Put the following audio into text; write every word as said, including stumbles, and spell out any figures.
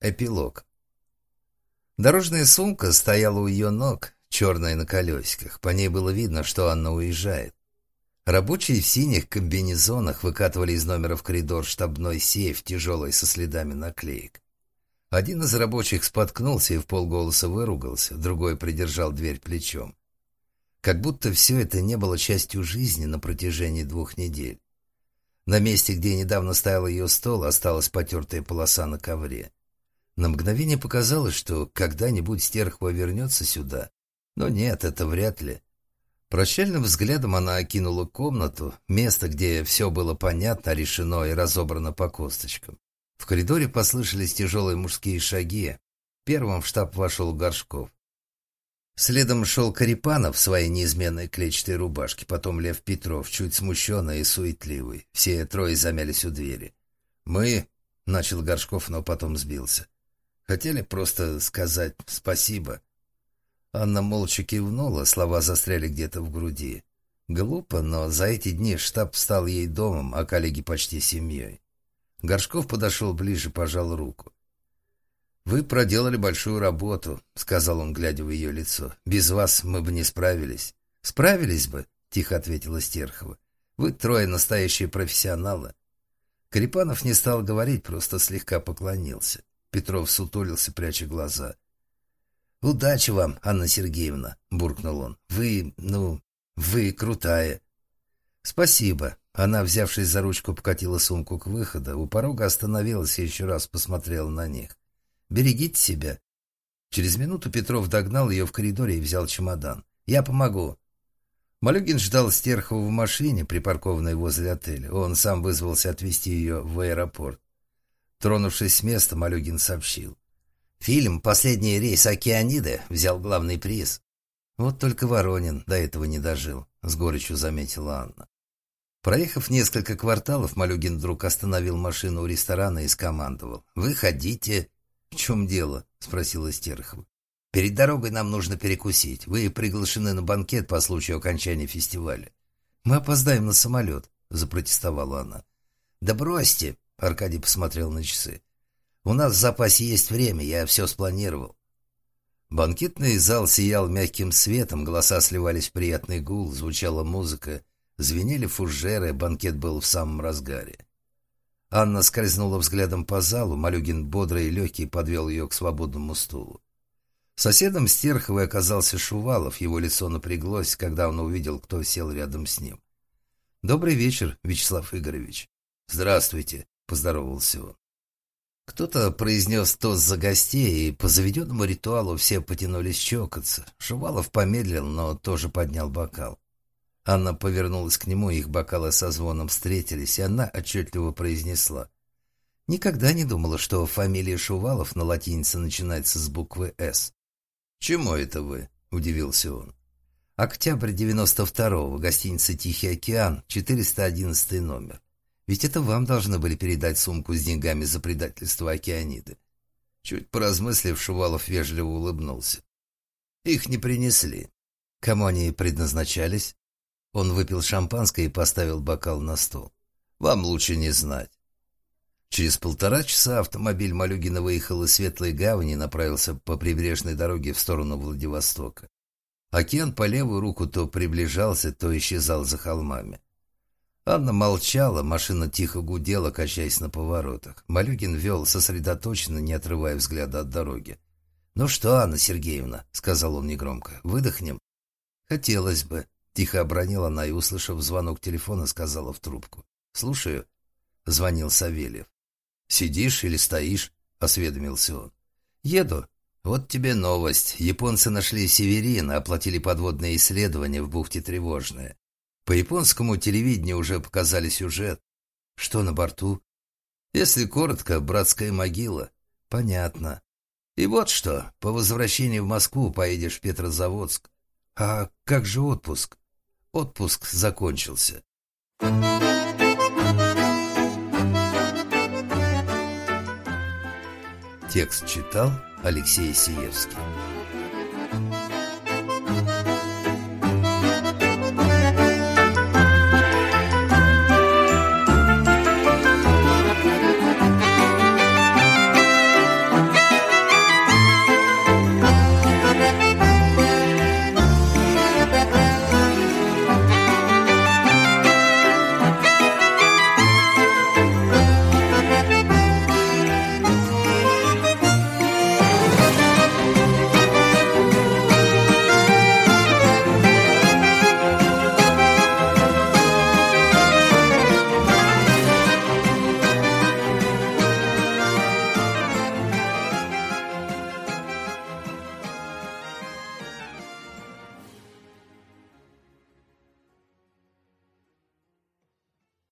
Эпилог. Дорожная сумка стояла у ее ног, черная на колесиках. По ней было видно, что Анна уезжает. Рабочие в синих комбинезонах выкатывали из номера в коридор штабной сейф, тяжелый, со следами наклеек. Один из рабочих споткнулся и вполголоса выругался, другой придержал дверь плечом. Как будто все это не было частью жизни на протяжении двух недель. На месте, где недавно стоял ее стол, осталась потертая полоса на ковре. На мгновение показалось, что когда-нибудь Стерхова вернется сюда. Но нет, это вряд ли. Прощальным взглядом она окинула комнату, место, где все было понятно, решено и разобрано по косточкам. В коридоре послышались тяжелые мужские шаги. Первым в штаб вошел Горшков. Следом шел Карипанов в своей неизменной клетчатой рубашке, потом Лев Петров, чуть смущенный и суетливый. Все трое замялись у двери. «Мы...» — начал Горшков, но потом сбился. «Хотели просто сказать спасибо». Анна молча кивнула, слова застряли где-то в груди. Глупо, но за эти дни штаб стал ей домом, а коллеги почти семьей. Горшков подошел ближе, пожал руку. «Вы проделали большую работу», — сказал он, глядя в ее лицо. «Без вас мы бы не справились». «Справились бы», — тихо ответила Стерхова. «Вы трое настоящие профессионалы». Карипанов не стал говорить, просто слегка поклонился. Петров сутулился, пряча глаза. «Удачи вам, Анна Сергеевна», — буркнул он. «Вы, ну, вы крутая». «Спасибо». Она, взявшись за ручку, покатила сумку к выходу. У порога остановилась и еще раз посмотрела на них. «Берегите себя». Через минуту Петров догнал ее в коридоре и взял чемодан. «Я помогу». Малюгин ждал Стерхову в машине, припаркованной возле отеля. Он сам вызвался отвезти ее в аэропорт. Тронувшись с места, Малюгин сообщил. «Фильм «Последний рейс Океаниды» взял главный приз». «Вот только Воронин до этого не дожил», — с горечью заметила Анна. Проехав несколько кварталов, Малюгин вдруг остановил машину у ресторана и скомандовал. «Вы ходите...» «В чем дело?» — спросила Стерхова. «Перед дорогой нам нужно перекусить. Вы приглашены на банкет по случаю окончания фестиваля». «Мы опоздаем на самолет», — запротестовала она. «Да бросьте», — Аркадий посмотрел на часы. «У нас в запасе есть время, я все спланировал». Банкетный зал сиял мягким светом, голоса сливались в приятный гул, звучала музыка, звенели фужеры, банкет был в самом разгаре. Анна скользнула взглядом по залу, Малюгин, бодрый и легкий, подвел ее к свободному стулу. Соседом Стерховой оказался Шувалов, его лицо напряглось, когда он увидел, кто сел рядом с ним. «Добрый вечер, Вячеслав Игоревич». «Здравствуйте», — поздоровался он. Кто-то произнес тост за гостей, и по заведенному ритуалу все потянулись чокаться. Шувалов помедлил, но тоже поднял бокал. Анна повернулась к нему, их бокалы со звоном встретились, и она отчетливо произнесла. «Никогда не думала, что фамилия Шувалов на латинице начинается с буквы «С». «Чему это вы?» — удивился он. «Октябрь девяносто второго, гостиница «Тихий океан», четыреста одиннадцатый номер. Ведь это вам должны были передать сумку с деньгами за предательство Океаниды». Чуть поразмыслив, Шувалов вежливо улыбнулся. «Их не принесли». «Кому они предназначались?» Он выпил шампанское и поставил бокал на стол. «Вам лучше не знать». Через полтора часа автомобиль Малюгина выехал из Светлой Гавани и направился по прибрежной дороге в сторону Владивостока. Океан по левую руку то приближался, то исчезал за холмами. Анна молчала, машина тихо гудела, качаясь на поворотах. Малюгин вел сосредоточенно, не отрывая взгляда от дороги. «Ну что, Анна Сергеевна», — сказал он негромко, — «выдохнем?» «Хотелось бы». Тихо обронила она и, услышав звонок телефона, сказала в трубку. «Слушаю». Звонил Савельев. «Сидишь или стоишь?» — осведомился он. «Еду. Вот тебе новость. Японцы нашли Северин, оплатили подводные исследования в бухте Тревожная. По японскому телевидению уже показали сюжет. Что на борту?» «Если коротко, братская могила». «Понятно. И вот что, по возвращении в Москву поедешь в Петрозаводск». «А как же отпуск?» «Отпуск закончился». Текст читал Алексей Сиевский.